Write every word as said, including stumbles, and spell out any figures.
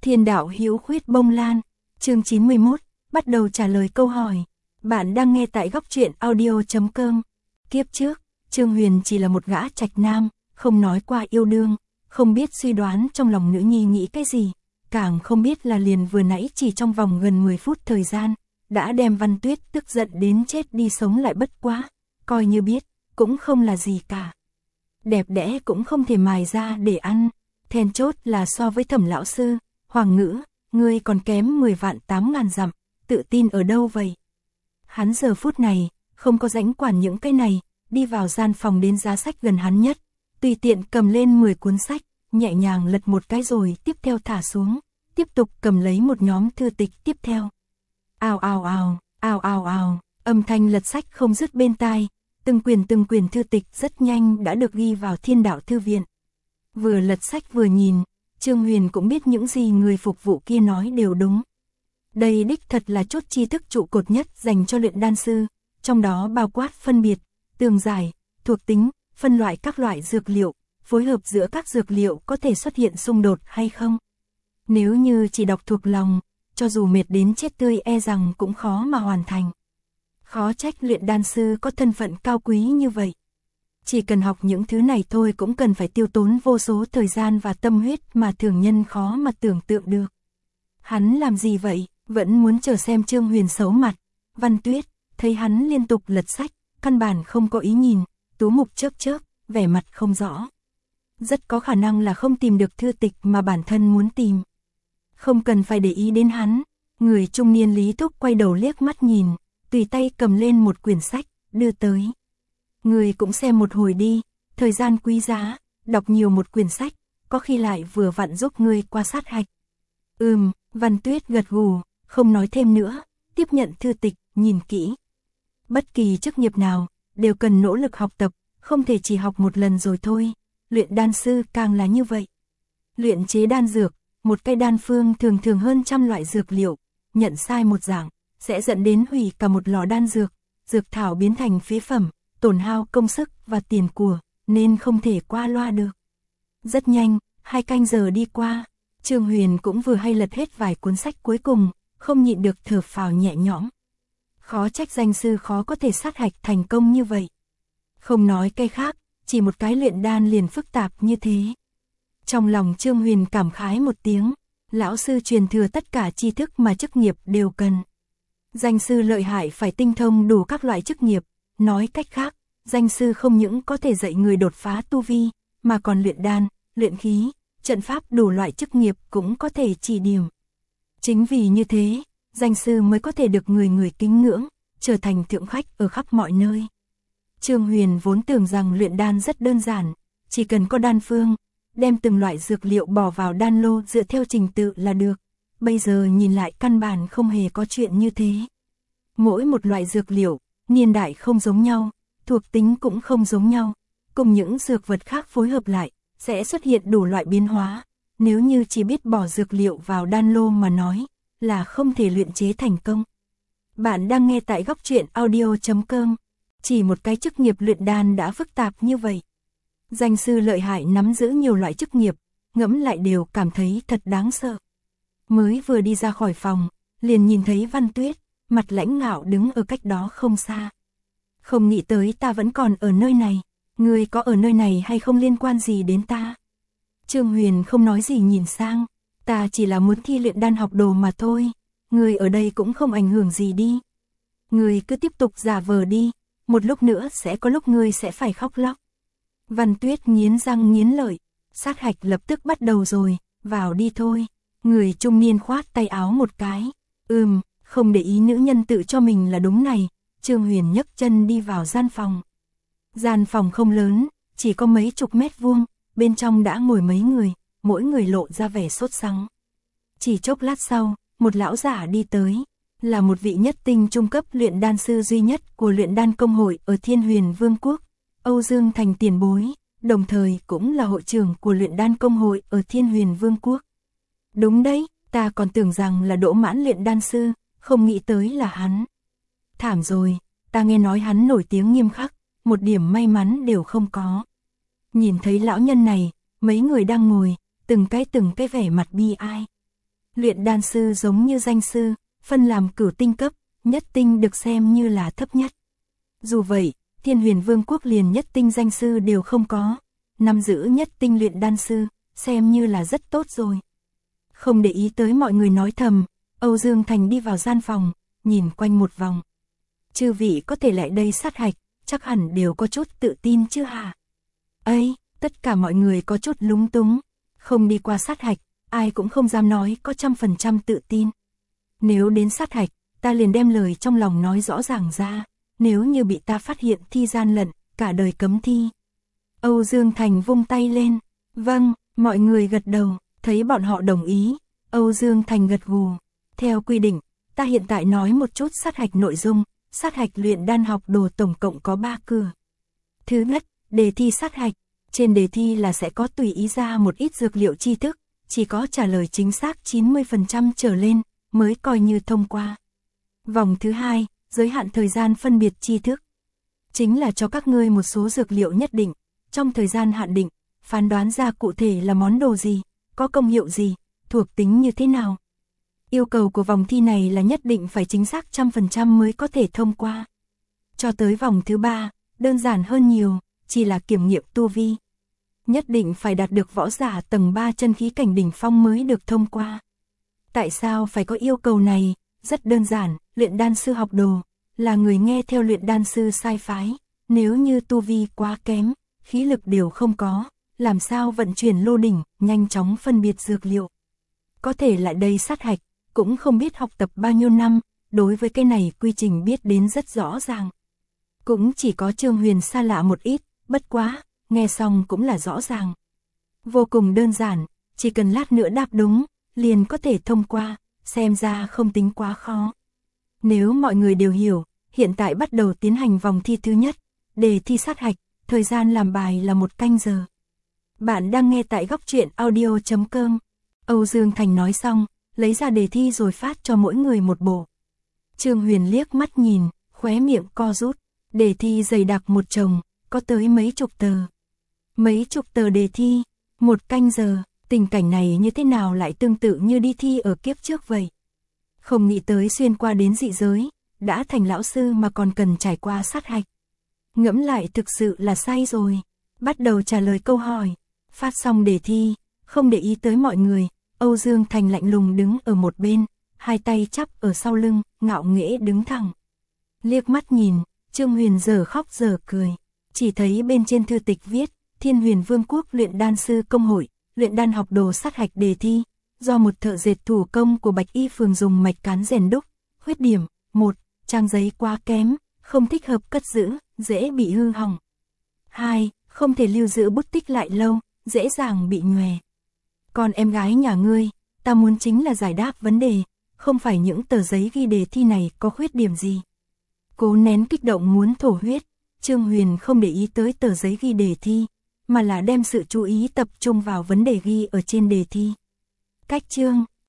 Thiên đạo hữu khuyết bông lan, chương chín mươi mốt, bắt đầu trả lời câu hỏi. Bạn đang nghe tại góc truyện audio chấm com. Kiếp trước, Trương Huyền chỉ là một gã trạch nam, không nói qua yêu đương, không biết suy đoán trong lòng nữ nhi nghĩ cái gì, càng không biết là liền vừa nãy chỉ trong vòng gần mười phút thời gian, đã đem Văn Tuyết tức giận đến chết đi sống lại bất quá, coi như biết, cũng không là gì cả. Đẹp đẽ cũng không thể mài ra để ăn, then chốt là so với Thẩm lão sư, Hoàng Ngữ, ngươi còn kém mười vạn tám ngàn dặm, tự tin ở đâu vậy? Hắn giờ phút này, không có rảnh quản những cái này, đi vào gian phòng đến giá sách gần hắn nhất, tùy tiện cầm lên mười cuốn sách, nhẹ nhàng lật một cái rồi tiếp theo thả xuống, tiếp tục cầm lấy một nhóm thư tịch tiếp theo. Ào ào ào, ào ào ào, âm thanh lật sách không dứt bên tai, từng quyển từng quyển thư tịch rất nhanh đã được ghi vào Thiên Đạo thư viện. Vừa lật sách vừa nhìn, Trương Huyền cũng biết những gì người phục vụ kia nói đều đúng. Đây đích thật là chốt tri thức trụ cột nhất dành cho luyện đan sư, trong đó bao quát phân biệt, tường giải, thuộc tính, phân loại các loại dược liệu, phối hợp giữa các dược liệu có thể xuất hiện xung đột hay không. Nếu như chỉ đọc thuộc lòng, cho dù mệt đến chết tươi e rằng cũng khó mà hoàn thành. Khó trách luyện đan sư có thân phận cao quý như vậy. Chỉ cần học những thứ này thôi cũng cần phải tiêu tốn vô số thời gian và tâm huyết mà thường nhân khó mà tưởng tượng được. Hắn làm gì vậy? Vẫn muốn chờ xem Trương Huyền xấu mặt. Văn Tuyết, thấy hắn liên tục lật sách, căn bản không có ý nhìn, tú mục chớp chớp, vẻ mặt không rõ. Rất có khả năng là không tìm được thư tịch mà bản thân muốn tìm. Không cần phải để ý đến hắn, người trung niên Lý Thúc quay đầu liếc mắt nhìn, tùy tay cầm lên một quyển sách, đưa tới. Người cũng xem một hồi đi, thời gian quý giá, đọc nhiều một quyển sách, có khi lại vừa vặn giúp ngươi qua sát hạch. Ừm, Văn Tuyết gật gù, không nói thêm nữa, tiếp nhận thư tịch, nhìn kỹ. Bất kỳ chức nghiệp nào, đều cần nỗ lực học tập, không thể chỉ học một lần rồi thôi, luyện đan sư càng là như vậy. Luyện chế đan dược, một cây đan phương thường thường hơn trăm loại dược liệu, nhận sai một dạng, sẽ dẫn đến hủy cả một lò đan dược, dược thảo biến thành phế phẩm, tổn hao công sức và tiền của, nên không thể qua loa được. Rất nhanh, hai canh giờ đi qua, Trương Huyền cũng vừa hay lật hết vài cuốn sách cuối cùng, không nhịn được thở phào nhẹ nhõm. Khó trách danh sư khó có thể sát hạch thành công như vậy. Không nói cái khác, chỉ một cái luyện đan liền phức tạp như thế. Trong lòng Trương Huyền cảm khái một tiếng, lão sư truyền thừa tất cả tri thức mà chức nghiệp đều cần. Danh sư lợi hại phải tinh thông đủ các loại chức nghiệp, nói cách khác, danh sư không những có thể dạy người đột phá tu vi, mà còn luyện đan, luyện khí, trận pháp đủ loại chức nghiệp cũng có thể chỉ điểm. Chính vì như thế, danh sư mới có thể được người người kính ngưỡng, trở thành thượng khách ở khắp mọi nơi. Trương Huyền vốn tưởng rằng luyện đan rất đơn giản, chỉ cần có đan phương, đem từng loại dược liệu bỏ vào đan lô dựa theo trình tự là được. Bây giờ nhìn lại căn bản không hề có chuyện như thế. Mỗi một loại dược liệu, niên đại không giống nhau, thuộc tính cũng không giống nhau, cùng những dược vật khác phối hợp lại, sẽ xuất hiện đủ loại biến hóa. Nếu như chỉ biết bỏ dược liệu vào đan lô mà nói, là không thể luyện chế thành công. Bạn đang nghe tại góc truyện audio chấm com. Chỉ một cái chức nghiệp luyện đan đã phức tạp như vậy. Danh sư lợi hại nắm giữ nhiều loại chức nghiệp, ngẫm lại đều cảm thấy thật đáng sợ. Mới vừa đi ra khỏi phòng, liền nhìn thấy Văn Tuyết, mặt lãnh ngạo đứng ở cách đó không xa. Không nghĩ tới ta vẫn còn ở nơi này, ngươi có ở nơi này hay không liên quan gì đến ta? Trương Huyền không nói gì nhìn sang, ta chỉ là muốn thi luyện đan học đồ mà thôi, ngươi ở đây cũng không ảnh hưởng gì đi. Ngươi cứ tiếp tục giả vờ đi, một lúc nữa sẽ có lúc ngươi sẽ phải khóc lóc. Văn Tuyết nghiến răng nghiến lợi, sát hạch lập tức bắt đầu rồi, vào đi thôi. Người trung niên khoát tay áo một cái, ừm, không để ý nữ nhân tự cho mình là đúng này. Trương Huyền nhấc chân đi vào gian phòng. Gian phòng không lớn, chỉ có mấy chục mét vuông, bên trong đã ngồi mấy người, mỗi người lộ ra vẻ sốt sắng. Chỉ chốc lát sau, một lão giả đi tới, là một vị nhất tinh trung cấp luyện đan sư duy nhất của luyện đan công hội ở Thiên Huyền Vương quốc, Âu Dương Thành tiền bối, đồng thời cũng là hội trưởng của luyện đan công hội ở Thiên Huyền Vương quốc. Đúng đấy, ta còn tưởng rằng là Đỗ Mãn luyện đan sư, không nghĩ tới là hắn. Thảm rồi, ta nghe nói hắn nổi tiếng nghiêm khắc, một điểm may mắn đều không có. Nhìn thấy lão nhân này, mấy người đang ngồi, từng cái từng cái vẻ mặt bi ai. Luyện đan sư giống như danh sư, phân làm cửu tinh cấp, nhất tinh được xem như là thấp nhất. Dù vậy, Thiên Huyền Vương quốc liền nhất tinh danh sư đều không có, nắm giữ nhất tinh luyện đan sư, xem như là rất tốt rồi. Không để ý tới mọi người nói thầm, Âu Dương Thành đi vào gian phòng, nhìn quanh một vòng. Chư vị có thể lại đây sát hạch, chắc hẳn đều có chút tự tin chứ hả? Ấy, tất cả mọi người có chút lúng túng, không đi qua sát hạch, ai cũng không dám nói có trăm phần trăm tự tin. Nếu đến sát hạch, ta liền đem lời trong lòng nói rõ ràng ra, nếu như bị ta phát hiện thi gian lận, cả đời cấm thi. Âu Dương Thành vung tay lên, vâng, mọi người gật đầu, thấy bọn họ đồng ý, Âu Dương Thành gật gù. Theo quy định, ta hiện tại nói một chút sát hạch nội dung, sát hạch luyện đan học đồ tổng cộng có ba cửa. Thứ nhất, đề thi sát hạch, trên đề thi là sẽ có tùy ý ra một ít dược liệu tri thức, chỉ có trả lời chính xác chín mươi phần trăm trở lên, mới coi như thông qua. Vòng thứ hai, giới hạn thời gian phân biệt tri thức. Chính là cho các ngươi một số dược liệu nhất định, trong thời gian hạn định, phán đoán ra cụ thể là món đồ gì, có công hiệu gì, thuộc tính như thế nào. Yêu cầu của vòng thi này là nhất định phải chính xác trăm phần trăm mới có thể thông qua. Cho tới vòng thứ ba, đơn giản hơn nhiều, chỉ là kiểm nghiệm tu vi. Nhất định phải đạt được võ giả tầng ba chân khí cảnh đỉnh phong mới được thông qua. Tại sao phải có yêu cầu này? Rất đơn giản, luyện đan sư học đồ, là người nghe theo luyện đan sư sai phái, nếu như tu vi quá kém, khí lực đều không có, làm sao vận chuyển lô đỉnh, nhanh chóng phân biệt dược liệu. Có thể lại đây sát hạch, cũng không biết học tập bao nhiêu năm, đối với cái này quy trình biết đến rất rõ ràng. Cũng chỉ có Trương Huyền xa lạ một ít, bất quá, nghe xong cũng là rõ ràng. Vô cùng đơn giản, chỉ cần lát nữa đáp đúng, liền có thể thông qua, xem ra không tính quá khó. Nếu mọi người đều hiểu, hiện tại bắt đầu tiến hành vòng thi thứ nhất, đề thi sát hạch, thời gian làm bài là một canh giờ. Bạn đang nghe tại góc truyện audio chấm com. Âu Dương Thành nói xong, lấy ra đề thi rồi phát cho mỗi người một bộ. Trương Huyền liếc mắt nhìn, khóe miệng co rút, đề thi dày đặc một chồng, có tới mấy chục tờ. Mấy chục tờ đề thi, một canh giờ, tình cảnh này như thế nào lại tương tự như đi thi ở kiếp trước vậy. Không nghĩ tới xuyên qua đến dị giới, đã thành lão sư mà còn cần trải qua sát hạch. Ngẫm lại thực sự là sai rồi, bắt đầu trả lời câu hỏi, phát xong đề thi, không để ý tới mọi người, Âu Dương Thành lạnh lùng đứng ở một bên, hai tay chắp ở sau lưng, ngạo nghễ đứng thẳng. Liếc mắt nhìn, Trương Huyền giờ khóc giờ cười, chỉ thấy bên trên thư tịch viết, Thiên Huyền Vương quốc luyện đan sư công hội, luyện đan học đồ sát hạch đề thi, do một thợ dệt thủ công của Bạch Y Phường dùng mạch cán rèn đúc, khuyết điểm, một, trang giấy quá kém, không thích hợp cất giữ, dễ bị hư hỏng. hai, không thể lưu giữ bút tích lại lâu, dễ dàng bị nhòe. Còn em gái nhà ngươi, ta muốn chính là giải đáp vấn đề, không phải những tờ giấy ghi đề thi này có khuyết điểm gì. Cố nén kích động muốn thổ huyết, Trương Huyền không để ý tới tờ giấy ghi đề thi, mà là đem sự chú ý tập trung vào vấn đề ghi ở trên đề thi. Cách chương,